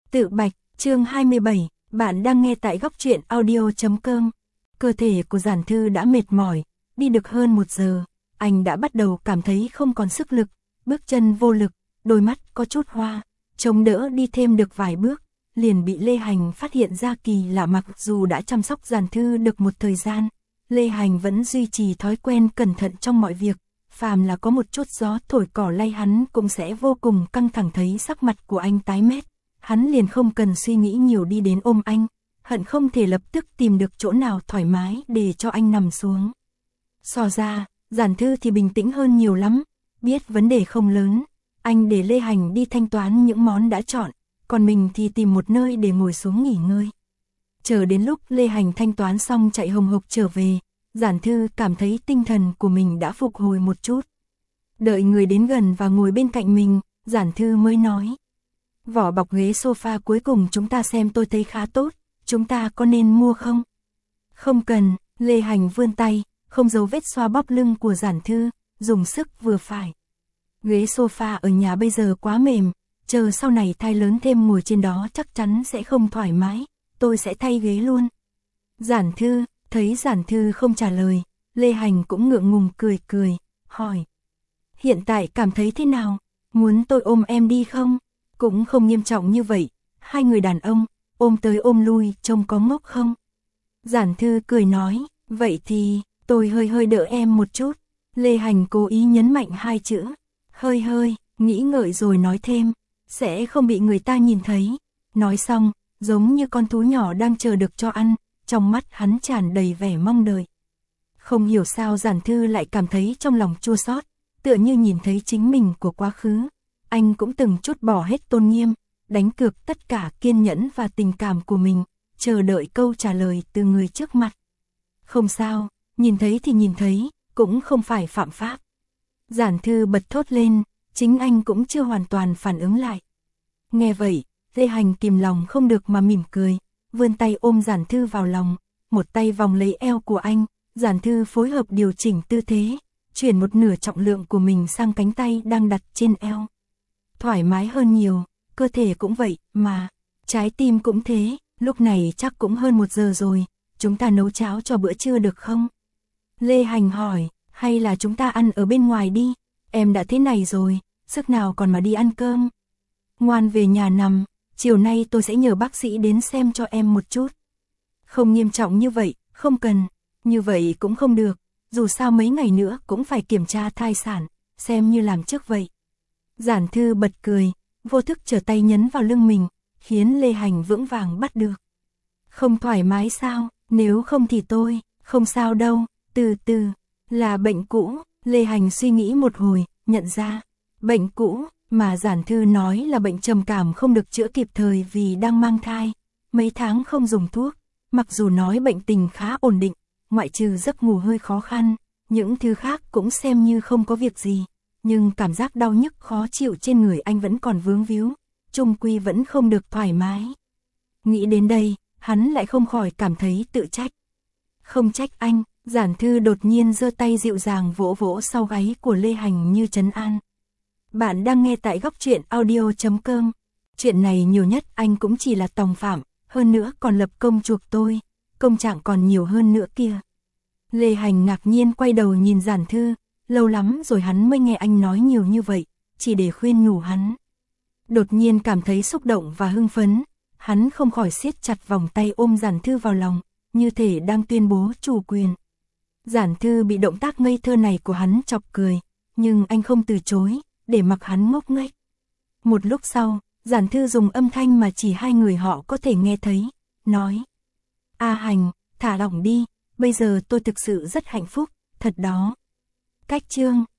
Tự bạch, chương 27, bạn đang nghe tại góc truyện audio.com. Cơ thể của Giản Thư đã mệt mỏi, đi được hơn 1 giờ, anh đã bắt đầu cảm thấy không còn sức lực, bước chân vô lực, đôi mắt có chút hoa, chống đỡ đi thêm được vài bước, liền bị Lê Hành phát hiện ra kỳ lạ. Mặc dù đã chăm sóc Giản Thư được một thời gian, Lê Hành vẫn duy trì thói quen cẩn thận trong mọi việc, phàm là có một chút gió thổi cỏ lay hắn cũng sẽ vô cùng căng thẳng. Thấy sắc mặt của anh tái mét, hắn liền không cần suy nghĩ nhiều đi đến ôm anh, hận không thể lập tức tìm được chỗ nào thoải mái để cho anh nằm xuống. So ra, Giản Thư thì bình tĩnh hơn nhiều lắm, biết vấn đề không lớn, anh để Lê Hành đi thanh toán những món đã chọn, còn mình thì tìm một nơi để ngồi xuống nghỉ ngơi. Chờ đến lúc Lê Hành thanh toán xong chạy hồng hộc trở về, Giản Thư cảm thấy tinh thần của mình đã phục hồi một chút. Đợi người đến gần và ngồi bên cạnh mình, Giản Thư mới nói: vỏ bọc ghế sofa cuối cùng chúng ta xem tôi thấy khá tốt, chúng ta có nên mua không? Không cần, Lê Hành vươn tay, không giấu vết xoa bóp lưng của Giản Thư, dùng sức vừa phải. Ghế sofa ở nhà bây giờ quá mềm, chờ sau này thai lớn thêm ngồi trên đó chắc chắn sẽ không thoải mái, tôi sẽ thay ghế luôn. Giản Thư, thấy Giản Thư không trả lời, Lê Hành cũng ngượng ngùng cười cười, hỏi: hiện tại cảm thấy thế nào, muốn tôi ôm em đi không? Cũng không nghiêm trọng như vậy, hai người đàn ông, ôm tới ôm lui trông có ngốc không? Giản Thư cười nói: vậy thì, tôi hơi đỡ em một chút. Lê Hành cố ý nhấn mạnh hai chữ, hơi, nghĩ ngợi rồi nói thêm, sẽ không bị người ta nhìn thấy. Nói xong, giống như con thú nhỏ đang chờ được cho ăn, trong mắt hắn tràn đầy vẻ mong đợi. Không hiểu sao Giản Thư lại cảm thấy trong lòng chua xót, tựa như nhìn thấy chính mình của quá khứ. Anh cũng từng chút bỏ hết tôn nghiêm, đánh cược tất cả kiên nhẫn và tình cảm của mình, chờ đợi câu trả lời từ người trước mặt. Không sao, nhìn thấy thì nhìn thấy, cũng không phải phạm pháp. Giản Thư bật thốt lên, chính anh cũng chưa hoàn toàn phản ứng lại. Nghe vậy, Lê Hành kìm lòng không được mà mỉm cười, vươn tay ôm Giản Thư vào lòng, một tay vòng lấy eo của anh, Giản Thư phối hợp điều chỉnh tư thế, chuyển một nửa trọng lượng của mình sang cánh tay đang đặt trên eo. Thoải mái hơn nhiều, cơ thể cũng vậy mà, trái tim cũng thế. Lúc này chắc cũng hơn 1 giờ rồi, chúng ta nấu cháo cho bữa trưa được không? Lê Hành hỏi, hay là chúng ta ăn ở bên ngoài đi, em đã thế này rồi, sức nào còn mà đi ăn cơm. Ngoan về nhà nằm, chiều nay tôi sẽ nhờ bác sĩ đến xem cho em một chút. Không nghiêm trọng như vậy, không cần, như vậy cũng không được, dù sao mấy ngày nữa cũng phải kiểm tra thai sản, xem như làm trước vậy. Giản Thư bật cười, vô thức trở tay nhấn vào lưng mình, khiến Lê Hành vững vàng bắt được. Không thoải mái sao, nếu không thì tôi, không sao đâu, từ từ, là bệnh cũ. Lê Hành suy nghĩ một hồi, nhận ra, bệnh cũ, mà Giản Thư nói là bệnh trầm cảm không được chữa kịp thời vì đang mang thai, mấy tháng không dùng thuốc, mặc dù nói bệnh tình khá ổn định, ngoại trừ giấc ngủ hơi khó khăn, những thứ khác cũng xem như không có việc gì, nhưng cảm giác đau nhức khó chịu trên người anh vẫn còn vướng víu, chung quy vẫn không được thoải mái. Nghĩ đến đây, hắn lại không khỏi cảm thấy tự trách. Không trách anh, Giản Thư đột nhiên giơ tay dịu dàng vỗ vỗ sau gáy của Lê Hành như trấn an. Bạn đang nghe tại góc truyện audio.com. Chuyện này nhiều nhất anh cũng chỉ là tòng phạm, hơn nữa còn lập công chuộc tôi, công trạng còn nhiều hơn nữa kia. Lê Hành ngạc nhiên quay đầu nhìn Giản Thư, lâu lắm rồi hắn mới nghe anh nói nhiều như vậy, chỉ để khuyên nhủ hắn. Đột nhiên cảm thấy xúc động và hưng phấn, hắn không khỏi siết chặt vòng tay ôm Giản Thư vào lòng, như thể đang tuyên bố chủ quyền. Giản Thư bị động tác ngây thơ này của hắn chọc cười, nhưng anh không từ chối, để mặc hắn ngốc nghếch. Một lúc sau, Giản Thư dùng âm thanh mà chỉ hai người họ có thể nghe thấy, nói: A Hành, thả lỏng đi, bây giờ tôi thực sự rất hạnh phúc, thật đó. Cách chương